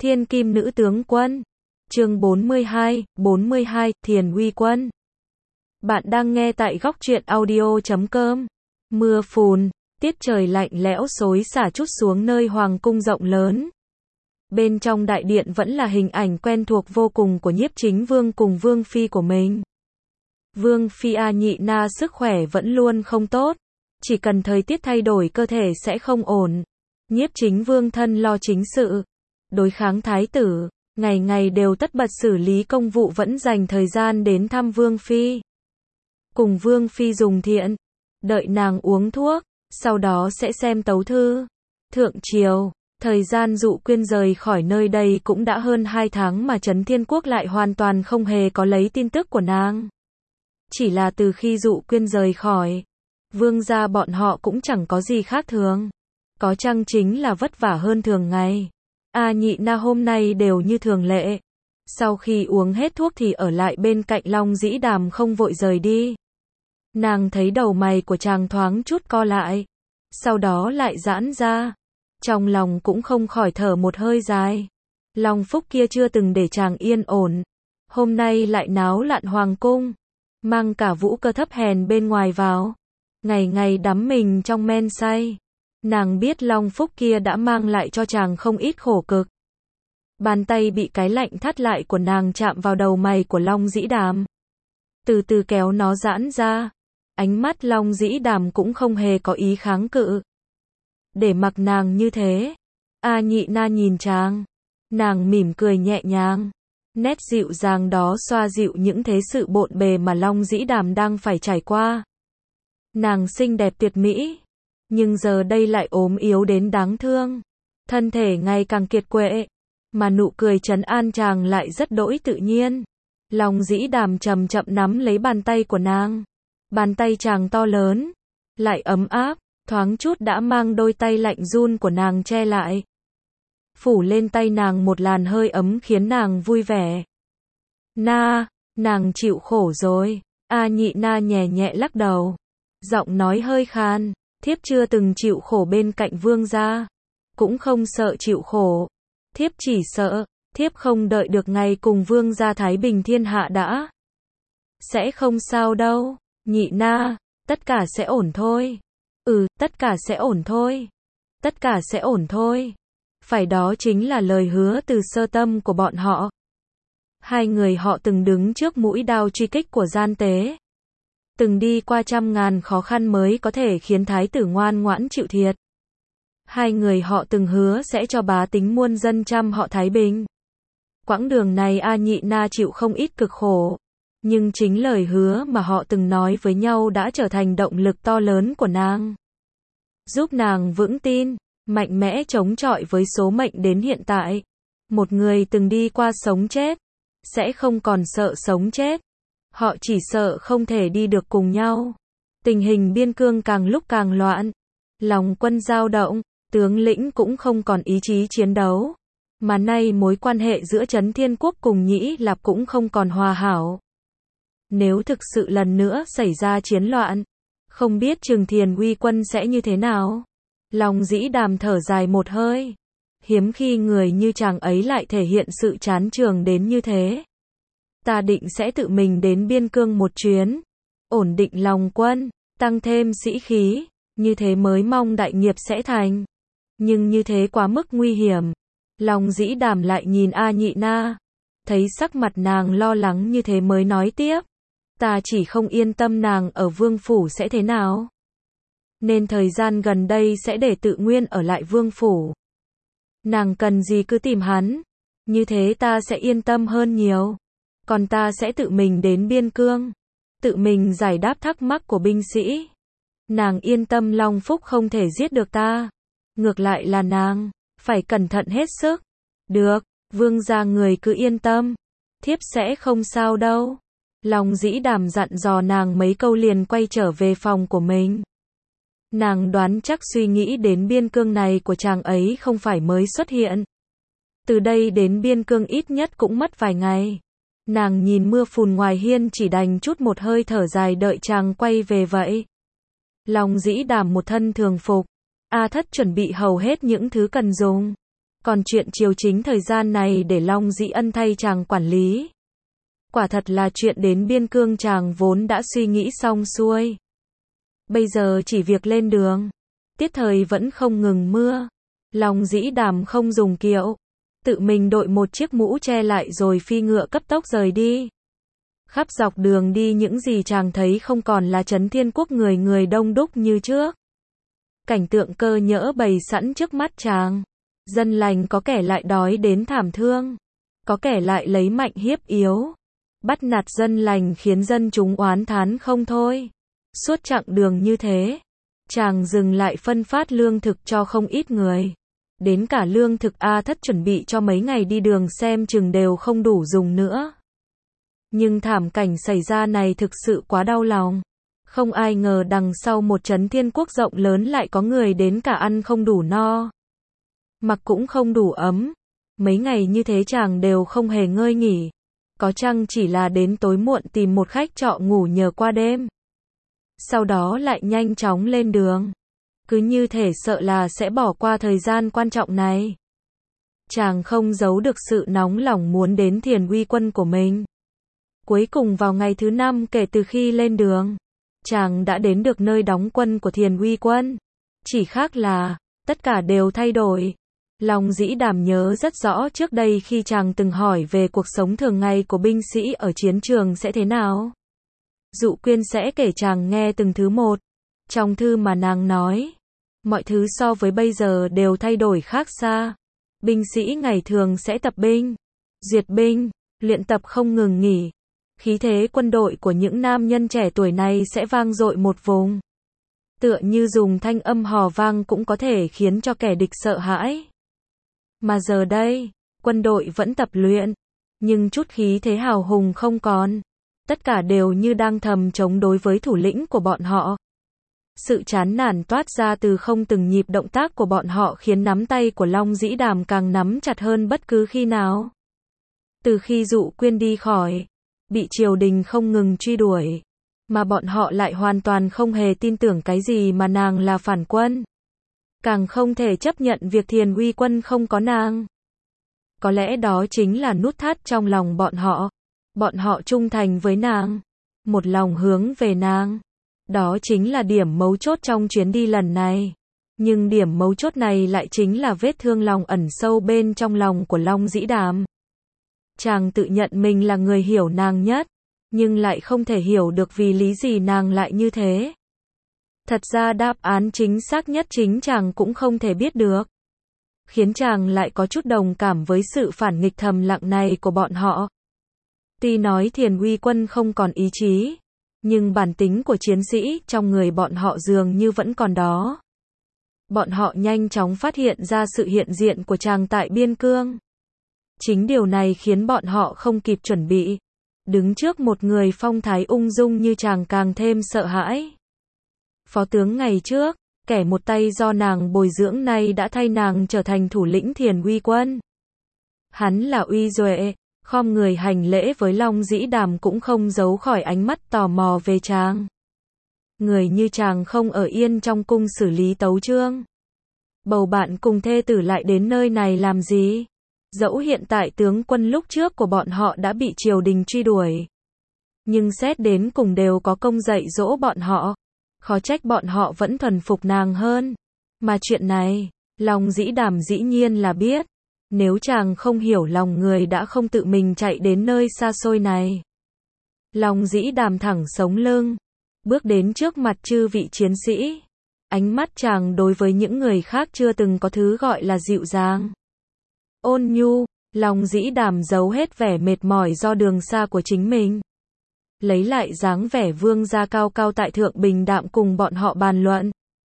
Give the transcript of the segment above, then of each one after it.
Thiên Kim Nữ Tướng Quân. Chương 42, Thiền Uy Quân. Bạn đang nghe tại góc truyện audio.com. Mưa phùn, tiết trời lạnh lẽo xối xả trút xuống nơi hoàng cung rộng lớn. Bên trong đại điện vẫn là hình ảnh quen thuộc vô cùng của Nhiếp Chính Vương cùng Vương Phi của mình. Vương Phi A Nhị Na sức khỏe vẫn luôn không tốt, chỉ cần thời tiết thay đổi cơ thể sẽ không ổn. Nhiếp Chính Vương thân lo chính sự, đối kháng thái tử, ngày ngày đều tất bật xử lý công vụ, vẫn dành thời gian đến thăm Vương Phi. Cùng Vương Phi dùng thiện, đợi nàng uống thuốc, sau đó sẽ xem tấu thư. Thượng triều, thời gian Dụ Quyên rời khỏi nơi đây cũng đã hơn 2 tháng mà Trấn Thiên Quốc lại hoàn toàn không hề có lấy tin tức của nàng. Chỉ là từ khi Dụ Quyên rời khỏi, Vương gia bọn họ cũng chẳng có gì khác thường. Có chăng chính là vất vả hơn thường ngày. A Nhị Na hôm nay đều như thường lệ. Sau khi uống hết thuốc thì ở lại bên cạnh Long Dĩ Đàm không vội rời đi. Nàng thấy đầu mày của chàng thoáng chút co lại, sau đó lại giãn ra. Trong lòng cũng không khỏi thở một hơi dài. Long Phúc kia chưa từng để chàng yên ổn, hôm nay lại náo loạn hoàng cung, mang cả Vũ Cơ thấp hèn bên ngoài vào, ngày ngày đắm mình trong men say. Nàng biết Long Phúc kia đã mang lại cho chàng không ít khổ cực. Bàn tay bị cái lạnh thắt lại của nàng chạm vào đầu mày của Long Dĩ Đàm, từ từ kéo nó giãn ra. Ánh mắt Long Dĩ Đàm cũng không hề có ý kháng cự, để mặc nàng như thế. A Nhị Na nhìn chàng, nàng mỉm cười nhẹ nhàng, nét dịu dàng đó xoa dịu những thế sự bộn bề mà Long Dĩ Đàm đang phải trải qua. Nàng xinh đẹp tuyệt mỹ, nhưng giờ đây lại ốm yếu đến đáng thương, thân thể ngày càng kiệt quệ, mà nụ cười trấn an chàng lại rất đỗi tự nhiên. Long Dĩ Đàm chậm chậm nắm lấy bàn tay của nàng. Bàn tay chàng to lớn, lại ấm áp, thoáng chút đã mang đôi tay lạnh run của nàng che lại. Phủ lên tay nàng một làn hơi ấm khiến nàng vui vẻ. Nàng chịu khổ rồi. A Nhị Na nhẹ nhẹ lắc đầu, giọng nói hơi khan. Thiếp chưa từng chịu khổ bên cạnh vương gia, cũng không sợ chịu khổ. Thiếp chỉ sợ, thiếp không đợi được ngày cùng vương gia thái bình thiên hạ đã. Sẽ không sao đâu, Nhị Na, tất cả sẽ ổn thôi. Tất cả sẽ ổn thôi. Tất cả sẽ ổn thôi. Phải, đó chính là lời hứa từ sơ tâm của bọn họ. Hai người họ từng đứng trước mũi đao truy kích của gian tế, từng đi qua trăm ngàn khó khăn mới có thể khiến thái tử ngoan ngoãn chịu thiệt. Hai người họ từng hứa sẽ cho bá tính muôn dân trăm họ thái bình. Quãng đường này A Nhị Na chịu không ít cực khổ, nhưng chính lời hứa mà họ từng nói với nhau đã trở thành động lực to lớn của nàng, giúp nàng vững tin, mạnh mẽ chống chọi với số mệnh đến hiện tại. Một người từng đi qua sống chết, sẽ không còn sợ sống chết. Họ chỉ sợ không thể đi được cùng nhau. Tình hình biên cương càng lúc càng loạn, lòng quân dao động, tướng lĩnh cũng không còn ý chí chiến đấu. Mà nay mối quan hệ giữa Trấn Thiên Quốc cùng Nhĩ Lạp cũng không còn hòa hảo. Nếu thực sự lần nữa xảy ra chiến loạn, không biết Trường Thiền Uy Quân sẽ như thế nào. Long Dĩ Đàm thở dài một hơi. Hiếm khi người như chàng ấy lại thể hiện sự chán chường đến như thế. Ta định sẽ tự mình đến biên cương một chuyến, ổn định lòng quân, tăng thêm sĩ khí, như thế mới mong đại nghiệp sẽ thành. Nhưng như thế quá mức nguy hiểm. Long Dĩ Đàm lại nhìn A Nhị Na, thấy sắc mặt nàng lo lắng như thế mới nói tiếp. Ta chỉ không yên tâm nàng ở vương phủ sẽ thế nào, nên thời gian gần đây sẽ để Tự Nguyên ở lại vương phủ. Nàng cần gì cứ tìm hắn, như thế ta sẽ yên tâm hơn nhiều. Còn ta sẽ tự mình đến biên cương, tự mình giải đáp thắc mắc của binh sĩ. Nàng yên tâm Long Phúc không thể giết được ta. Ngược lại là nàng phải cẩn thận hết sức. Được, vương gia người cứ yên tâm, thiếp sẽ không sao đâu. Long Dĩ Đàm dặn dò nàng mấy câu liền quay trở về phòng của mình. Nàng đoán chắc suy nghĩ đến biên cương này của chàng ấy không phải mới xuất hiện. Từ đây đến biên cương ít nhất cũng mất vài ngày. Nàng nhìn mưa phùn ngoài hiên chỉ đành chút một hơi thở dài đợi chàng quay về vậy. Long Dĩ Đàm một thân thường phục. A Thất chuẩn bị hầu hết những thứ cần dùng. Còn chuyện triều chính thời gian này để Long Dĩ Ân thay chàng quản lý. Quả thật là chuyện đến biên cương chàng vốn đã suy nghĩ xong xuôi. Bây giờ chỉ việc lên đường. Tiết thời vẫn không ngừng mưa. Long Dĩ Đàm không dùng kiệu. Tự mình đội một chiếc mũ che lại rồi phi ngựa cấp tốc rời đi. Khắp dọc đường đi những gì chàng thấy không còn là Trấn Thiên Quốc người người đông đúc như trước. Cảnh tượng cơ nhỡ bày sẵn trước mắt chàng. Dân lành có kẻ lại đói đến thảm thương. Có kẻ lại lấy mạnh hiếp yếu. Bắt nạt dân lành khiến dân chúng oán thán không thôi. Suốt chặng đường như thế, chàng dừng lại phân phát lương thực cho không ít người. Đến cả lương thực A Thất chuẩn bị cho mấy ngày đi đường xem chừng đều không đủ dùng nữa. Nhưng thảm cảnh xảy ra này thực sự quá đau lòng. Không ai ngờ đằng sau một Trấn Thiên Quốc rộng lớn lại có người đến cả ăn không đủ no. Mặc cũng không đủ ấm. Mấy ngày như thế chàng đều không hề ngơi nghỉ. Có chăng chỉ là đến tối muộn tìm một khách trọ ngủ nhờ qua đêm. Sau đó lại nhanh chóng lên đường. Cứ như thể sợ là sẽ bỏ qua thời gian quan trọng này. Chàng không giấu được sự nóng lòng muốn đến Thiền Uy Quân của mình. Cuối cùng vào ngày thứ 5 kể từ khi lên đường, chàng đã đến được nơi đóng quân của Thiền Uy Quân. Chỉ khác là, tất cả đều thay đổi. Long Dĩ Đàm nhớ rất rõ trước đây khi chàng từng hỏi về cuộc sống thường ngày của binh sĩ ở chiến trường sẽ thế nào. Dụ Quyên sẽ kể chàng nghe từng thứ một. Trong thư mà nàng nói, mọi thứ so với bây giờ đều thay đổi khác xa. Binh sĩ ngày thường sẽ tập binh, duyệt binh, luyện tập không ngừng nghỉ. Khí thế quân đội của những nam nhân trẻ tuổi này sẽ vang dội một vùng. Tựa như dùng thanh âm hò vang cũng có thể khiến cho kẻ địch sợ hãi. Mà giờ đây, quân đội vẫn tập luyện, nhưng chút khí thế hào hùng không còn. Tất cả đều như đang thầm chống đối với thủ lĩnh của bọn họ. Sự chán nản toát ra từ không từng nhịp động tác của bọn họ khiến nắm tay của Long Dĩ Đàm càng nắm chặt hơn bất cứ khi nào. Từ khi Dụ Quyên đi khỏi, bị triều đình không ngừng truy đuổi, mà bọn họ lại hoàn toàn không hề tin tưởng cái gì mà nàng là phản quân. Càng không thể chấp nhận việc Thiền Uy Quân không có nàng. Có lẽ đó chính là nút thắt trong lòng bọn họ. Bọn họ trung thành với nàng, một lòng hướng về nàng. Đó chính là điểm mấu chốt trong chuyến đi lần này. Nhưng điểm mấu chốt này lại chính là vết thương lòng ẩn sâu bên trong lòng của Long Dĩ Đàm. Chàng tự nhận mình là người hiểu nàng nhất, nhưng lại không thể hiểu được vì lý gì nàng lại như thế. Thật ra đáp án chính xác nhất chính chàng cũng không thể biết được. Khiến chàng lại có chút đồng cảm với sự phản nghịch thầm lặng này của bọn họ. Tuy nói Thiền Uy Quân không còn ý chí, nhưng bản tính của chiến sĩ trong người bọn họ dường như vẫn còn đó. Bọn họ nhanh chóng phát hiện ra sự hiện diện của chàng tại biên cương. Chính điều này khiến bọn họ không kịp chuẩn bị. Đứng trước một người phong thái ung dung như chàng càng thêm sợ hãi. Phó tướng ngày trước, kẻ một tay do nàng bồi dưỡng nay đã thay nàng trở thành thủ lĩnh Thiền Uy Quân. Hắn là Uy Duệ, khom người hành lễ với Long Dĩ Đàm cũng không giấu khỏi ánh mắt tò mò về chàng. Người như chàng không ở yên trong cung xử lý tấu chương. Bầu bạn cùng thê tử lại đến nơi này làm gì? Dẫu hiện tại tướng quân lúc trước của bọn họ đã bị triều đình truy đuổi, nhưng xét đến cùng đều có công dạy dỗ bọn họ. Khó trách bọn họ vẫn thuần phục nàng hơn. Mà chuyện này, Long Dĩ Đàm dĩ nhiên là biết. Nếu chàng không hiểu lòng người đã không tự mình chạy đến nơi xa xôi này. Long Dĩ Đàm thẳng sống lưng, bước đến trước mặt chư vị chiến sĩ. Ánh mắt chàng đối với những người khác chưa từng có thứ gọi là dịu dàng, ôn nhu. Long Dĩ Đàm giấu hết vẻ mệt mỏi do đường xa của chính mình, lấy lại dáng vẻ vương gia cao cao tại thượng bình đạm cùng bọn họ bàn luận.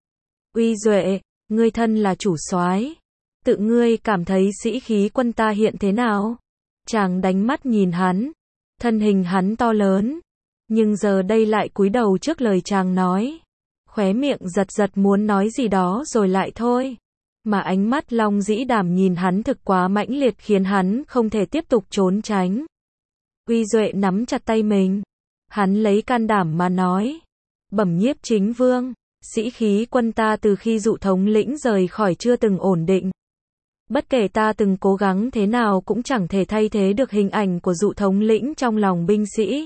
Uy Duệ, ngươi thân là chủ soái, tự ngươi cảm thấy sĩ khí quân ta hiện thế nào? Chàng đánh mắt nhìn hắn, thân hình hắn to lớn, nhưng giờ đây lại cúi đầu trước lời chàng nói. Khóe miệng giật giật muốn nói gì đó rồi lại thôi. Mà ánh mắt Long Dĩ Đàm nhìn hắn thực quá mãnh liệt khiến hắn không thể tiếp tục trốn tránh. Uy Duệ nắm chặt tay mình. Hắn lấy can đảm mà nói. Bẩm nhiếp chính vương, sĩ khí quân ta từ khi Dụ thống lĩnh rời khỏi chưa từng ổn định. Bất kể ta từng cố gắng thế nào cũng chẳng thể thay thế được hình ảnh của dụ thống lĩnh trong lòng binh sĩ.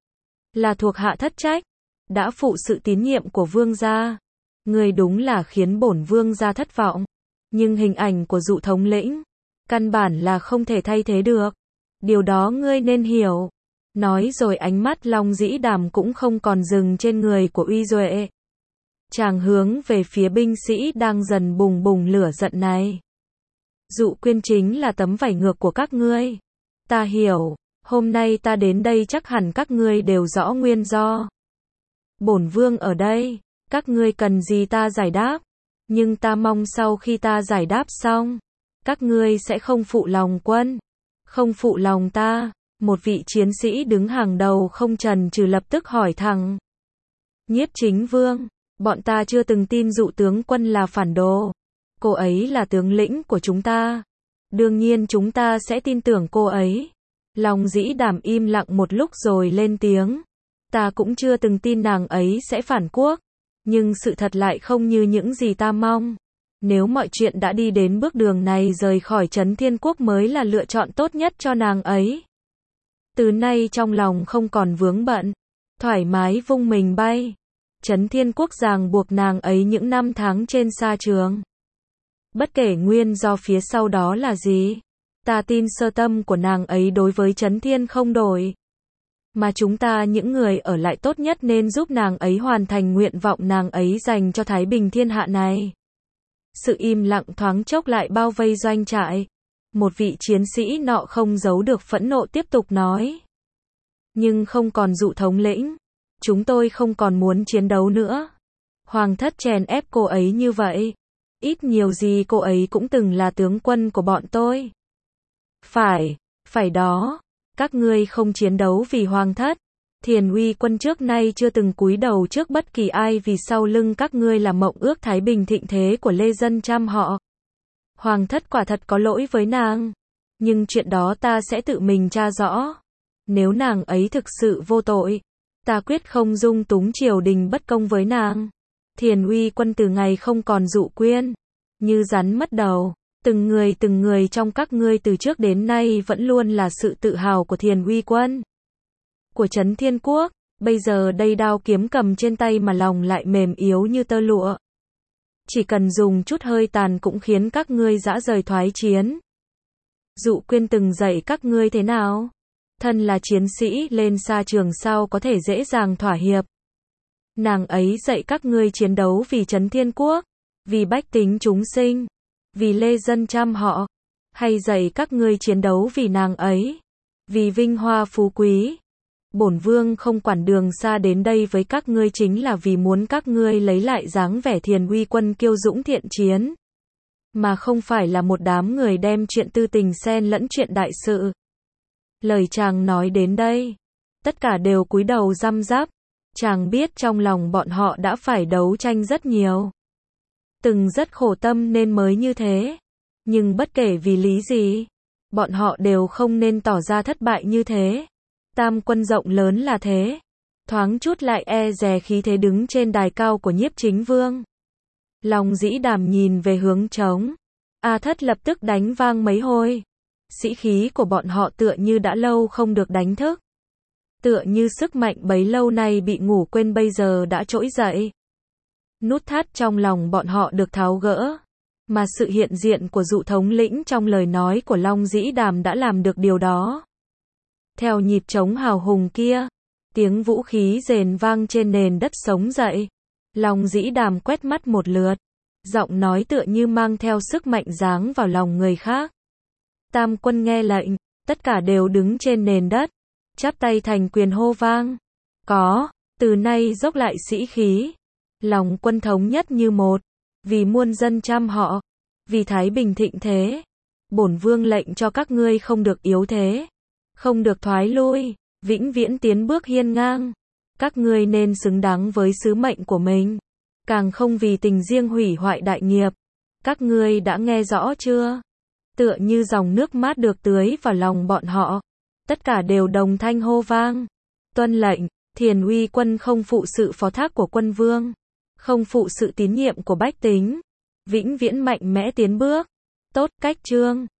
Là thuộc hạ thất trách, đã phụ sự tín nhiệm của vương gia. Ngươi đúng là khiến bổn vương gia thất vọng. Nhưng hình ảnh của dụ thống lĩnh, căn bản là không thể thay thế được. Điều đó ngươi nên hiểu. Nói rồi ánh mắt Long Dĩ Đàm cũng không còn dừng trên người của Uy Duệ. Chàng hướng về phía binh sĩ đang dần bùng bùng lửa giận này. Dụ Quyên chính là tấm vải ngược của các ngươi. Ta hiểu, hôm nay ta đến đây chắc hẳn các ngươi đều rõ nguyên do. Bổn vương ở đây, các ngươi cần gì ta giải đáp. Nhưng ta mong sau khi ta giải đáp xong, các ngươi sẽ không phụ lòng quân, không phụ lòng ta. Một vị chiến sĩ đứng hàng đầu không chần chừ lập tức hỏi thẳng. Nhiếp Chính Vương, bọn ta chưa từng tin dụ tướng quân là phản đồ. Cô ấy là tướng lĩnh của chúng ta. Đương nhiên chúng ta sẽ tin tưởng cô ấy. Long Dĩ Đàm im lặng một lúc rồi lên tiếng. Ta cũng chưa từng tin nàng ấy sẽ phản quốc. Nhưng sự thật lại không như những gì ta mong. Nếu mọi chuyện đã đi đến bước đường này, rời khỏi Trấn Thiên Quốc mới là lựa chọn tốt nhất cho nàng ấy. Từ nay trong lòng không còn vướng bận, thoải mái vung mình bay. Trấn Thiên Quốc ràng buộc nàng ấy những năm tháng trên sa trường. Bất kể nguyên do phía sau đó là gì, ta tin sơ tâm của nàng ấy đối với Trấn Thiên không đổi. Mà chúng ta những người ở lại tốt nhất nên giúp nàng ấy hoàn thành nguyện vọng nàng ấy dành cho Thái Bình thiên hạ này. Sự im lặng thoáng chốc lại bao vây doanh trại. Một vị chiến sĩ nọ không giấu được phẫn nộ tiếp tục nói. Nhưng không còn dụ thống lĩnh, chúng tôi không còn muốn chiến đấu nữa. Hoàng thất chèn ép cô ấy như vậy. Ít nhiều gì cô ấy cũng từng là tướng quân của bọn tôi. Phải đó. Các ngươi không chiến đấu vì hoàng thất. Thiền Uy Quân trước nay chưa từng cúi đầu trước bất kỳ ai vì sau lưng các ngươi là mộng ước thái bình thịnh thế của lê dân trăm họ. Hoàng thất quả thật có lỗi với nàng. Nhưng chuyện đó ta sẽ tự mình tra rõ. Nếu nàng ấy thực sự vô tội, ta quyết không dung túng triều đình bất công với nàng. Thiền Uy Quân từ ngày không còn Dụ Quyên, như rắn mất đầu. Từng người trong các ngươi từ trước đến nay vẫn luôn là sự tự hào của Thiền Uy Quân, của Trấn Thiên Quốc. Bây giờ đây đao kiếm cầm trên tay mà lòng lại mềm yếu như tơ lụa. Chỉ cần dùng chút hơi tàn cũng khiến các ngươi rã rời thoái chiến. Dụ Quyên từng dạy các ngươi thế nào? Thân là chiến sĩ lên sa trường sao có thể dễ dàng thỏa hiệp. Nàng ấy dạy các ngươi chiến đấu vì Trấn Thiên Quốc, vì bách tính chúng sinh, vì lê dân trăm họ, hay dạy các ngươi chiến đấu vì nàng ấy, vì vinh hoa phú quý. Bổn vương không quản đường xa đến đây với các ngươi chính là vì muốn các ngươi lấy lại dáng vẻ Thiền Uy Quân kiêu dũng thiện chiến, mà không phải là một đám người đem chuyện tư tình xen lẫn chuyện đại sự. Lời chàng nói đến đây, tất cả đều cúi đầu răm rắp. Chàng biết trong lòng bọn họ đã phải đấu tranh rất nhiều, từng rất khổ tâm nên mới như thế. Nhưng bất kể vì lý gì, bọn họ đều không nên tỏ ra thất bại như thế. Tam quân rộng lớn là thế, thoáng chút lại e dè khí thế đứng trên đài cao của Nhiếp Chính Vương. Long Dĩ Đàm nhìn về hướng trống, A Thất lập tức đánh vang mấy hồi. Sĩ khí của bọn họ tựa như đã lâu không được đánh thức, tựa như sức mạnh bấy lâu nay bị ngủ quên bây giờ đã trỗi dậy. Nút thắt trong lòng bọn họ được tháo gỡ, mà sự hiện diện của Dụ thống lĩnh trong lời nói của Long Dĩ Đàm đã làm được điều đó. Theo nhịp trống hào hùng kia, tiếng vũ khí rền vang trên nền đất sống dậy. Long Dĩ Đàm quét mắt một lượt, giọng nói tựa như mang theo sức mạnh giáng vào lòng người khác. Tam quân nghe lệnh, tất cả đều đứng trên nền đất, chắp tay thành quyền hô vang. Có, từ nay dốc lại sĩ khí, lòng quân thống nhất như một, vì muôn dân trăm họ, vì thái bình thịnh thế. Bổn vương lệnh cho các ngươi không được yếu thế, không được thoái lui, vĩnh viễn tiến bước hiên ngang. Các ngươi nên xứng đáng với sứ mệnh của mình, càng không vì tình riêng hủy hoại đại nghiệp. Các ngươi đã nghe rõ chưa? Tựa như dòng nước mát được tưới vào lòng bọn họ, tất cả đều đồng thanh hô vang. Tuân lệnh. Thiền Uy Quân không phụ sự phó thác của quân vương, không phụ sự tín nhiệm của bách tính, vĩnh viễn mạnh mẽ tiến bước. Tốt cách Trương.